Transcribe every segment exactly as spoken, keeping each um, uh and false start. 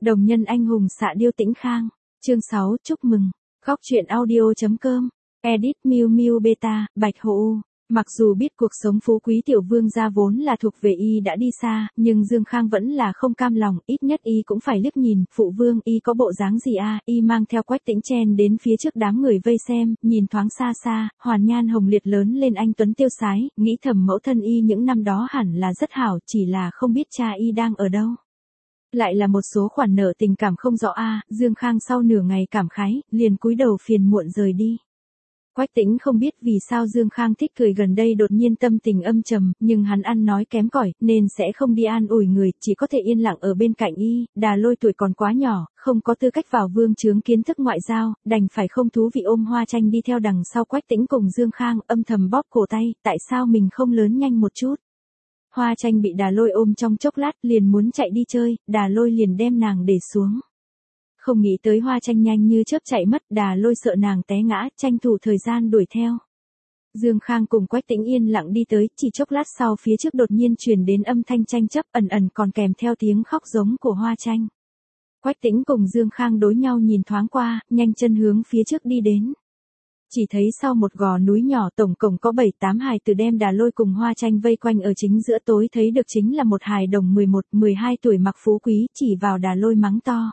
Đồng nhân anh hùng xạ điêu Tĩnh Khang. Chương sáu, chúc mừng. Góc truyện audio.com. Edit Miu Miu Beta, Bạch Hổ. Mặc dù biết cuộc sống phú quý tiểu vương gia vốn là thuộc về y đã đi xa, nhưng Dương Khang vẫn là không cam lòng, ít nhất y cũng phải liếc nhìn, phụ vương y có bộ dáng gì a? Y mang theo Quách Tĩnh chen đến phía trước đám người vây xem, nhìn thoáng xa xa, hoàn nhan hồng liệt lớn lên anh tuấn tiêu sái, nghĩ thầm mẫu thân y những năm đó hẳn là rất hảo, chỉ là không biết cha y đang ở đâu. Lại là một số khoản nợ tình cảm không rõ a. Dương Khang sau nửa ngày cảm khái, liền cúi đầu phiền muộn rời đi. Quách Tĩnh không biết vì sao Dương Khang thích cười gần đây đột nhiên tâm tình âm trầm, nhưng hắn ăn nói kém cỏi, nên sẽ không đi an ủi người, chỉ có thể yên lặng ở bên cạnh y. Đà Lôi tuổi còn quá nhỏ, không có tư cách vào vương chướng kiến thức ngoại giao, đành phải không thú vị ôm Hoa Tranh đi theo đằng sau Quách Tĩnh cùng Dương Khang, âm thầm bóp cổ tay, tại sao mình không lớn nhanh một chút. Hoa Tranh bị Đà Lôi ôm trong chốc lát, liền muốn chạy đi chơi, Đà Lôi liền đem nàng để xuống. Không nghĩ tới Hoa Tranh nhanh như chớp chạy mất, Đà Lôi sợ nàng té ngã, tranh thủ thời gian đuổi theo. Dương Khang cùng Quách Tĩnh yên lặng đi tới, chỉ chốc lát sau phía trước đột nhiên truyền đến âm thanh tranh chấp, ẩn ẩn còn kèm theo tiếng khóc giống của Hoa Tranh. Quách Tĩnh cùng Dương Khang đối nhau nhìn thoáng qua, nhanh chân hướng phía trước đi đến. Chỉ thấy sau một gò núi nhỏ tổng cộng có bảy tám hài tử đem Đà Lôi cùng Hoa Tranh vây quanh ở chính giữa, tối thấy được chính là một hài đồng mười một mười hai tuổi mặc phú quý, chỉ vào Đà Lôi mắng to.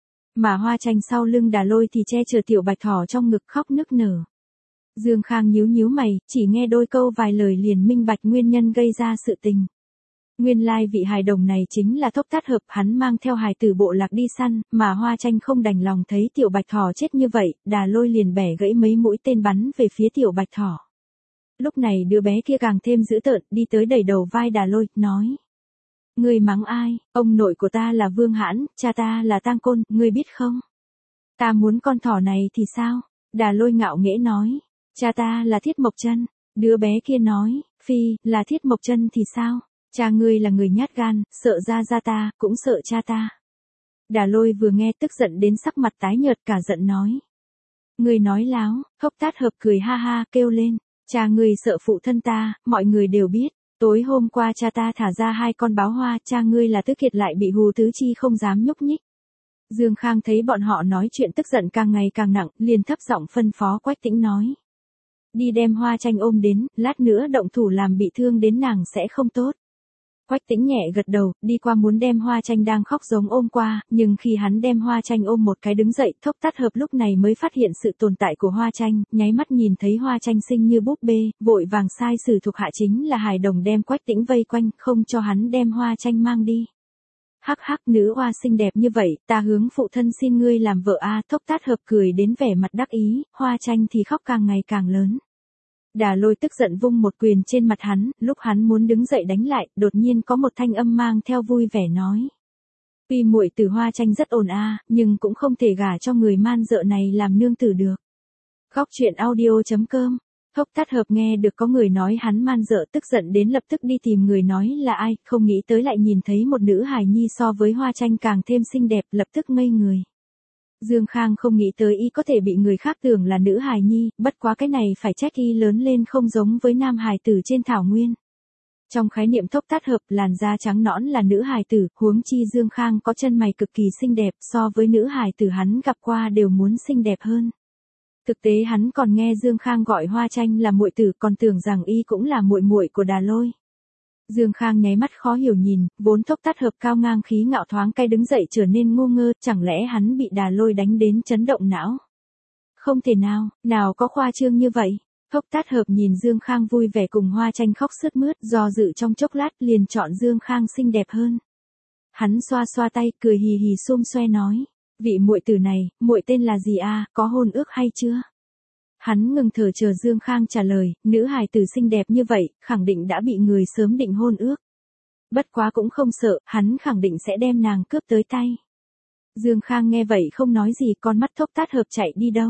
Mà Hoa Tranh sau lưng Đà Lôi thì che chở tiểu bạch thỏ trong ngực khóc nức nở. Dương Khang nhíu nhíu mày, chỉ nghe đôi câu vài lời liền minh bạch nguyên nhân gây ra sự tình. Nguyên lai vị hài đồng này chính là Thốc Tát Hợp, hắn mang theo hài tử bộ lạc đi săn, mà Hoa Tranh không đành lòng thấy tiểu bạch thỏ chết như vậy, Đà Lôi liền bẻ gãy mấy mũi tên bắn về phía tiểu bạch thỏ. Lúc này đứa bé kia càng thêm dữ tợn, đi tới đẩy đầu vai Đà Lôi, nói. Ngươi mắng ai, ông nội của ta là Vương Hãn, cha ta là Tang Côn, ngươi biết không? Ta muốn con thỏ này thì sao? Đà Lôi ngạo nghễ nói. Cha ta là Thiết Mộc Chân. Đứa bé kia nói, phi, là Thiết Mộc Chân thì sao? Cha ngươi là người nhát gan, sợ ra ra ta, cũng sợ cha ta. Đà Lôi vừa nghe tức giận đến sắc mặt tái nhợt, cả giận nói. Ngươi nói láo, Thốc Tát Hợp cười ha ha, kêu lên. Cha ngươi sợ phụ thân ta, mọi người đều biết. Tối hôm qua cha ta thả ra hai con báo hoa, cha ngươi là Tứ Kiệt lại bị hù tứ chi không dám nhúc nhích. Dương Khang thấy bọn họ nói chuyện tức giận càng ngày càng nặng, liền thấp giọng phân phó Quách Tĩnh nói. Đi đem Hoa Tranh ôm đến, lát nữa động thủ làm bị thương đến nàng sẽ không tốt. Quách Tĩnh nhẹ gật đầu, đi qua muốn đem Hoa Tranh đang khóc giống ôm qua, nhưng khi hắn đem Hoa Tranh ôm một cái đứng dậy, Thốc Tát Hợp lúc này mới phát hiện sự tồn tại của Hoa Tranh, nháy mắt nhìn thấy Hoa Tranh xinh như búp bê, vội vàng sai sử thuộc hạ chính là hài đồng đem Quách Tĩnh vây quanh, không cho hắn đem Hoa Tranh mang đi. Hắc hắc, nữ oa xinh đẹp như vậy, ta hướng phụ thân xin ngươi làm vợ a. Thốc Tát Hợp cười đến vẻ mặt đắc ý, Hoa Tranh thì khóc càng ngày càng lớn. Đà Lôi tức giận vung một quyền trên mặt hắn, lúc hắn muốn đứng dậy đánh lại, đột nhiên có một thanh âm mang theo vui vẻ nói. Tuy muội tử Hoa Tranh rất ổn a, nhưng cũng không thể gả cho người man dợ này làm nương tử được. Góc truyện audio.com. Thốc Tát Hợp nghe được có người nói hắn man dợ, tức giận đến lập tức đi tìm người nói là ai, không nghĩ tới lại nhìn thấy một nữ hài nhi so với Hoa Tranh càng thêm xinh đẹp, lập tức ngây người. Dương Khang không nghĩ tới y có thể bị người khác tưởng là nữ hài nhi, bất quá cái này phải trách y lớn lên không giống với nam hài tử trên thảo nguyên. Trong khái niệm Thốc Tát Hợp, làn da trắng nõn là nữ hài tử, huống chi Dương Khang có chân mày cực kỳ xinh đẹp, so với nữ hài tử hắn gặp qua đều muốn xinh đẹp hơn. Thực tế hắn còn nghe Dương Khang gọi Hoa Tranh là muội tử, còn tưởng rằng y cũng là muội muội của Đà Lôi. Dương Khang nháy mắt khó hiểu nhìn, vốn Thốc Tát Hợp cao ngang khí ngạo thoáng cái đứng dậy trở nên ngu ngơ, chẳng lẽ hắn bị Đà Lôi đánh đến chấn động não? Không thể nào, nào có khoa trương như vậy. Thốc Tát Hợp nhìn Dương Khang vui vẻ cùng Hoa Tranh khóc sướt mướt, do dự trong chốc lát liền chọn Dương Khang xinh đẹp hơn. Hắn xoa xoa tay, cười hì hì xum xoe nói, vị muội tử này, muội tên là gì a, có hôn ước hay chưa? Hắn ngừng thở chờ Dương Khang trả lời, nữ hài tử xinh đẹp như vậy, khẳng định đã bị người sớm định hôn ước. Bất quá cũng không sợ, hắn khẳng định sẽ đem nàng cướp tới tay. Dương Khang nghe vậy không nói gì, con mắt Thốc Tát Hợp chạy đi đâu.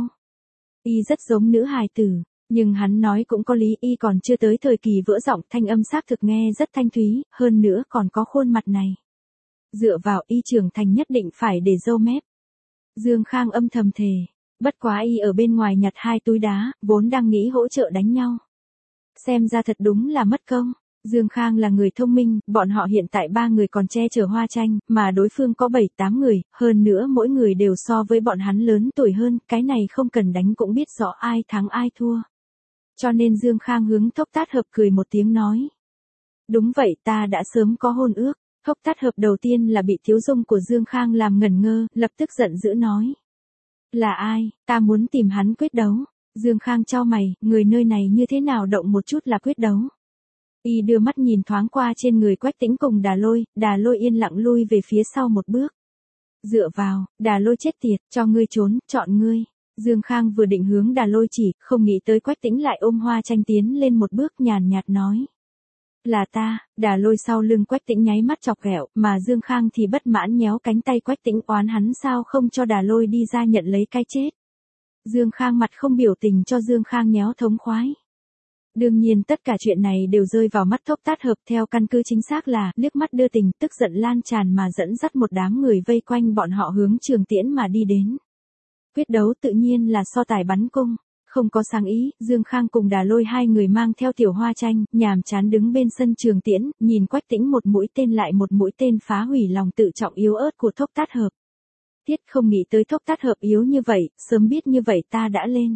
Y rất giống nữ hài tử, nhưng hắn nói cũng có lý, y còn chưa tới thời kỳ vỡ giọng, thanh âm xác thực nghe rất thanh thúy, hơn nữa còn có khuôn mặt này. Dựa vào y trưởng thành nhất định phải để râu mép. Dương Khang âm thầm thề. Bất quá y ở bên ngoài nhặt hai túi đá, vốn đang nghĩ hỗ trợ đánh nhau. Xem ra thật đúng là mất công. Dương Khang là người thông minh, bọn họ hiện tại ba người còn che chở Hoa Tranh, mà đối phương có bảy tám người, hơn nữa mỗi người đều so với bọn hắn lớn tuổi hơn, cái này không cần đánh cũng biết rõ ai thắng ai thua. Cho nên Dương Khang hướng Thốc Tát Hợp cười một tiếng nói. Đúng vậy, ta đã sớm có hôn ước. Thốc Tát Hợp đầu tiên là bị thiếu dung của Dương Khang làm ngẩn ngơ, lập tức giận dữ nói. Là ai, ta muốn tìm hắn quyết đấu. Dương Khang chau mày, người nơi này như thế nào động một chút là quyết đấu. Y đưa mắt nhìn thoáng qua trên người Quách Tĩnh cùng Đà Lôi, Đà Lôi yên lặng lui về phía sau một bước. Dựa vào, Đà Lôi chết tiệt, cho ngươi trốn, chọn ngươi. Dương Khang vừa định hướng Đà Lôi chỉ, không nghĩ tới Quách Tĩnh lại ôm Hoa Tranh tiến lên một bước nhàn nhạt nói. Là ta, Đà Lôi sau lưng Quách Tĩnh nháy mắt chọc ghẹo, mà Dương Khang thì bất mãn nhéo cánh tay Quách Tĩnh oán hắn sao không cho Đà Lôi đi ra nhận lấy cái chết. Dương Khang mặt không biểu tình cho Dương Khang nhéo thống khoái. Đương nhiên tất cả chuyện này đều rơi vào mắt Thốc Tát Hợp theo căn cứ chính xác là liếc mắt đưa tình, tức giận lan tràn mà dẫn dắt một đám người vây quanh bọn họ hướng Trường Tiễn mà đi đến. Quyết đấu tự nhiên là so tài bắn cung, không có sáng ý, Dương Khang cùng Đà Lôi hai người mang theo Tiểu Hoa Tranh, nhàm chán đứng bên sân Trường Tiễn, nhìn Quách Tĩnh một mũi tên lại một mũi tên phá hủy lòng tự trọng yếu ớt của Thốc Tát Hợp. Tiết không nghĩ tới Thốc Tát Hợp yếu như vậy, sớm biết như vậy ta đã lên.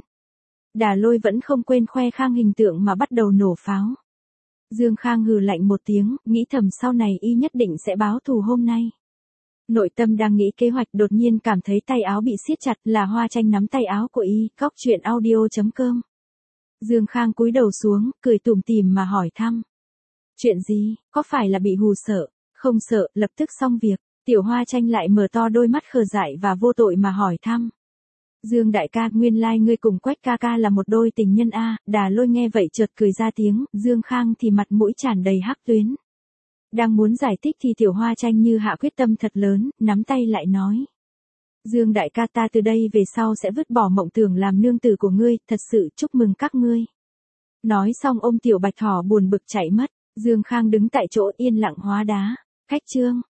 Đà Lôi vẫn không quên khoe Khang hình tượng mà bắt đầu nổ pháo. Dương Khang hừ lạnh một tiếng, nghĩ thầm sau này y nhất định sẽ báo thù hôm nay. Nội tâm đang nghĩ kế hoạch đột nhiên cảm thấy tay áo bị siết chặt là Hoa Tranh nắm tay áo của y, cóc truyện audio chấm com. Dương Khang cúi đầu xuống, cười tủm tỉm mà hỏi thăm. Chuyện gì, có phải là bị hù sợ? Không sợ, lập tức xong việc. Tiểu Hoa Tranh lại mở to đôi mắt khờ dại và vô tội mà hỏi thăm. Dương đại ca, nguyên lai like ngươi cùng Quách ca ca là một đôi tình nhân a. Đà Lôi nghe vậy chợt cười ra tiếng, Dương Khang thì mặt mũi tràn đầy hắc tuyến. Đang muốn giải thích thì Tiểu Hoa Tranh như hạ quyết tâm thật lớn, nắm tay lại nói. Dương đại ca, ta từ đây về sau sẽ vứt bỏ mộng tưởng làm nương tử của ngươi, thật sự chúc mừng các ngươi. Nói xong ôm Tiểu Bạch Thỏ buồn bực chạy mất, Dương Khang đứng tại chỗ yên lặng hóa đá. Cách chương